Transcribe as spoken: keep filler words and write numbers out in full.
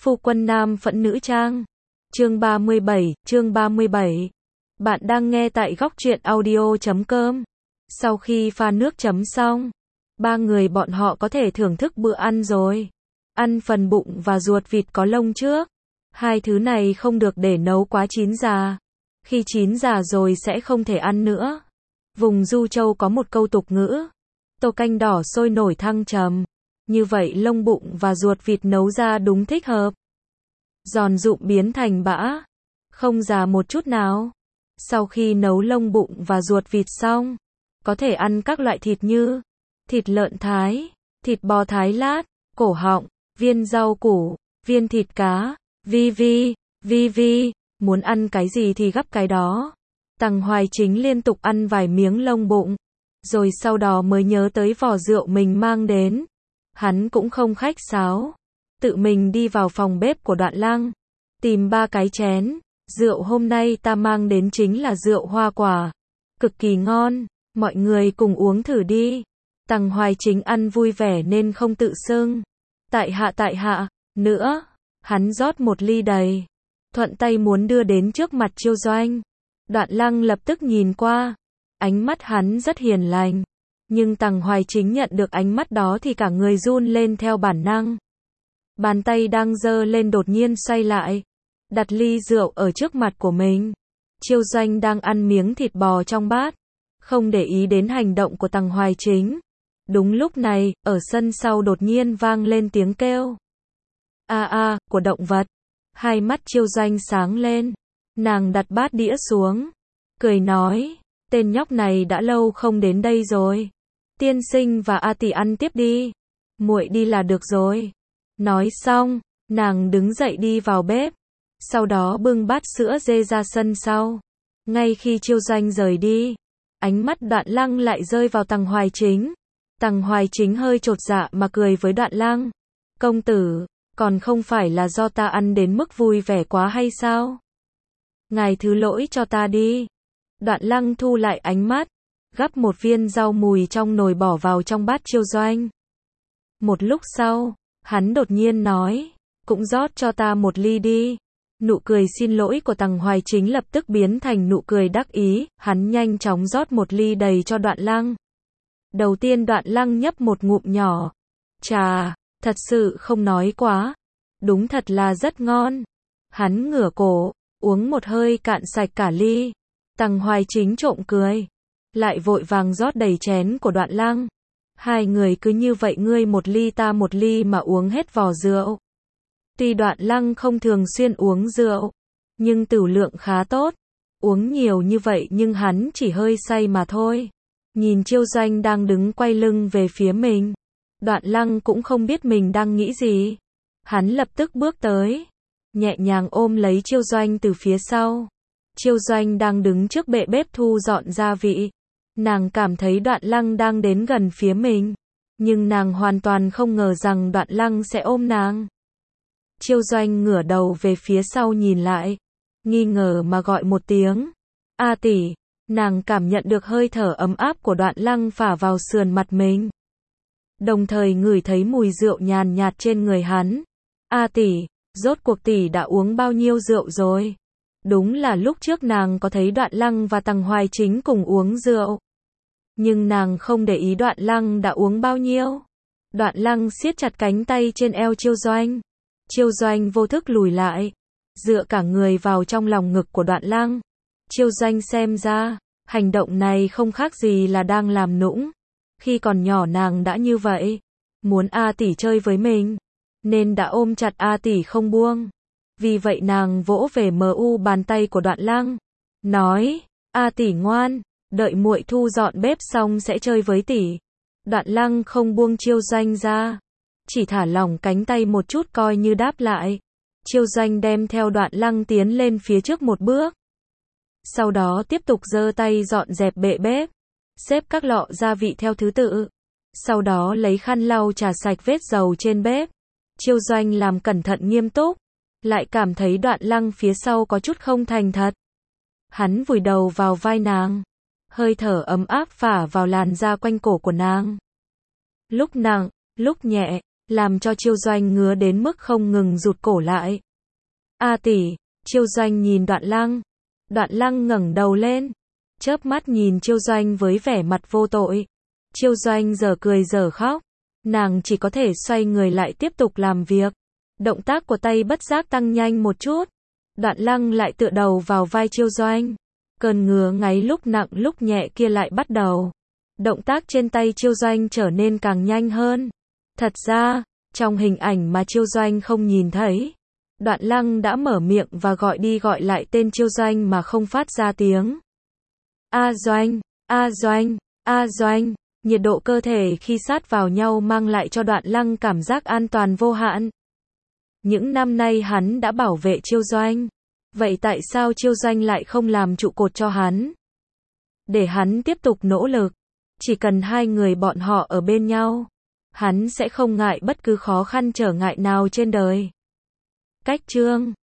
Phu quân nam phẫn nữ trang. Chương ba mươi bảy, chương ba mươi bảy. Bạn đang nghe tại góc truyện audio chấm com. Sau khi pha nước chấm xong, ba người bọn họ có thể thưởng thức bữa ăn rồi. Ăn phần bụng và ruột vịt có lông trước. Hai thứ này không được để nấu quá chín già. Khi chín già rồi sẽ không thể ăn nữa. Vùng Du Châu có một câu tục ngữ. Tô canh đỏ sôi nổi thăng trầm. Như vậy lông bụng và ruột vịt nấu ra đúng thích hợp. Giòn rụm biến thành bã. Không già một chút nào. Sau khi nấu lông bụng và ruột vịt xong, có thể ăn các loại thịt như thịt lợn thái, thịt bò thái lát, cổ họng, viên rau củ, viên thịt cá, vi vi, vi vi, muốn ăn cái gì thì gắp cái đó. Tằng Hoài Chính liên tục ăn vài miếng lông bụng, rồi sau đó mới nhớ tới vò rượu mình mang đến. Hắn cũng không khách sáo, tự mình đi vào phòng bếp của Đoạn Lăng, tìm ba cái chén. Rượu hôm nay ta mang đến chính là rượu hoa quả, cực kỳ ngon, mọi người cùng uống thử đi. Tằng Hoài Chính ăn vui vẻ nên không tự xưng. Tại hạ tại hạ, nữa, hắn rót một ly đầy, thuận tay muốn đưa đến trước mặt Chiêu Doanh. Đoạn Lăng lập tức nhìn qua, ánh mắt hắn rất hiền lành, nhưng Tằng Hoài Chính nhận được ánh mắt đó thì cả người run lên theo bản năng. Bàn tay đang giơ lên đột nhiên xoay lại, đặt ly rượu ở trước mặt của mình. Chiêu Doanh đang ăn miếng thịt bò trong bát, không để ý đến hành động của Tằng Hoài Chính. Đúng lúc này, ở sân sau đột nhiên vang lên tiếng kêu a a của động vật. Hai mắt Chiêu Doanh sáng lên, nàng đặt bát đĩa xuống, cười nói, tên nhóc này đã lâu không đến đây rồi. Tiên sinh và A tỷ ăn tiếp đi, muội đi là được rồi. Nói xong, nàng đứng dậy đi vào bếp, sau đó bưng bát sữa dê ra sân sau. Ngay khi Chiêu Doanh rời đi, ánh mắt Đoạn Lăng lại rơi vào Tằng Hoài Chính. Tằng Hoài Chính hơi chột dạ mà cười với Đoạn Lăng. Công tử, còn không phải là do ta ăn đến mức vui vẻ quá hay sao? Ngài thứ lỗi cho ta đi. Đoạn Lăng thu lại ánh mắt, gắp một viên rau mùi trong nồi bỏ vào trong bát Chiêu Doanh. Một lúc sau, hắn đột nhiên nói, cũng rót cho ta một ly đi. Nụ cười xin lỗi của Tằng Hoài Chính lập tức biến thành nụ cười đắc ý, hắn nhanh chóng rót một ly đầy cho Đoạn Lăng. Đầu tiên Đoạn Lăng nhấp một ngụm nhỏ. Chà, thật sự không nói quá. Đúng thật là rất ngon. Hắn ngửa cổ, uống một hơi cạn sạch cả ly. Tằng Hoài Chính trộm cười, lại vội vàng rót đầy chén của Đoạn Lăng. Hai người cứ như vậy ngươi một ly ta một ly mà uống hết vò rượu. Tuy Đoạn Lăng không thường xuyên uống rượu, nhưng tửu lượng khá tốt. Uống nhiều như vậy nhưng hắn chỉ hơi say mà thôi. Nhìn Chiêu Doanh đang đứng quay lưng về phía mình, Đoạn Lăng cũng không biết mình đang nghĩ gì. Hắn lập tức bước tới, nhẹ nhàng ôm lấy Chiêu Doanh từ phía sau. Chiêu Doanh đang đứng trước bệ bếp thu dọn gia vị. Nàng cảm thấy Đoạn Lăng đang đến gần phía mình, nhưng nàng hoàn toàn không ngờ rằng Đoạn Lăng sẽ ôm nàng. Chiêu Doanh ngửa đầu về phía sau nhìn lại, nghi ngờ mà gọi một tiếng. A tỷ, nàng cảm nhận được hơi thở ấm áp của Đoạn Lăng phả vào sườn mặt mình. Đồng thời ngửi thấy mùi rượu nhàn nhạt trên người hắn. A tỷ, rốt cuộc tỷ đã uống bao nhiêu rượu rồi? Đúng là lúc trước nàng có thấy Đoạn Lăng và Tằng Hoài Chính cùng uống rượu, nhưng nàng không để ý Đoạn Lăng đã uống bao nhiêu. Đoạn Lăng siết chặt cánh tay trên eo Chiêu Doanh. Chiêu Doanh vô thức lùi lại, dựa cả người vào trong lòng ngực của Đoạn Lăng. Chiêu Doanh xem ra, hành động này không khác gì là đang làm nũng. Khi còn nhỏ nàng đã như vậy, muốn A tỷ chơi với mình, nên đã ôm chặt A tỷ không buông. Vì vậy nàng vỗ về mờ u bàn tay của Đoạn Lăng, nói, A tỷ ngoan, đợi muội thu dọn bếp xong sẽ chơi với tỷ. Đoạn Lăng không buông Chiêu Doanh ra, chỉ thả lỏng cánh tay một chút coi như đáp lại. Chiêu Doanh đem theo Đoạn Lăng tiến lên phía trước một bước. Sau đó tiếp tục giơ tay dọn dẹp bệ bếp, xếp các lọ gia vị theo thứ tự. Sau đó lấy khăn lau chà sạch vết dầu trên bếp. Chiêu Doanh làm cẩn thận nghiêm túc, lại cảm thấy Đoạn Lăng phía sau có chút không thành thật. Hắn vùi đầu vào vai nàng, hơi thở ấm áp phả vào làn da quanh cổ của nàng. Lúc nặng, lúc nhẹ, làm cho Chiêu Doanh ngứa đến mức không ngừng rụt cổ lại. A tỷ, Chiêu Doanh nhìn Đoạn Lăng. Đoạn Lăng ngẩng đầu lên, chớp mắt nhìn Chiêu Doanh với vẻ mặt vô tội. Chiêu Doanh giờ cười giờ khóc, nàng chỉ có thể xoay người lại tiếp tục làm việc. Động tác của tay bất giác tăng nhanh một chút. Đoạn Lăng lại tựa đầu vào vai Chiêu Doanh. Cơn ngứa ngáy lúc nặng lúc nhẹ kia lại bắt đầu. Động tác trên tay Chiêu Doanh trở nên càng nhanh hơn. Thật ra, trong hình ảnh mà Chiêu Doanh không nhìn thấy, Đoạn Lăng đã mở miệng và gọi đi gọi lại tên Chiêu Doanh mà không phát ra tiếng. A Doanh, A Doanh, A Doanh. Nhiệt độ cơ thể khi sát vào nhau mang lại cho Đoạn Lăng cảm giác an toàn vô hạn. Những năm nay hắn đã bảo vệ Chiêu Doanh. Vậy tại sao Chiêu Doanh lại không làm trụ cột cho hắn? Để hắn tiếp tục nỗ lực. Chỉ cần hai người bọn họ ở bên nhau, hắn sẽ không ngại bất cứ khó khăn trở ngại nào trên đời. Cách chương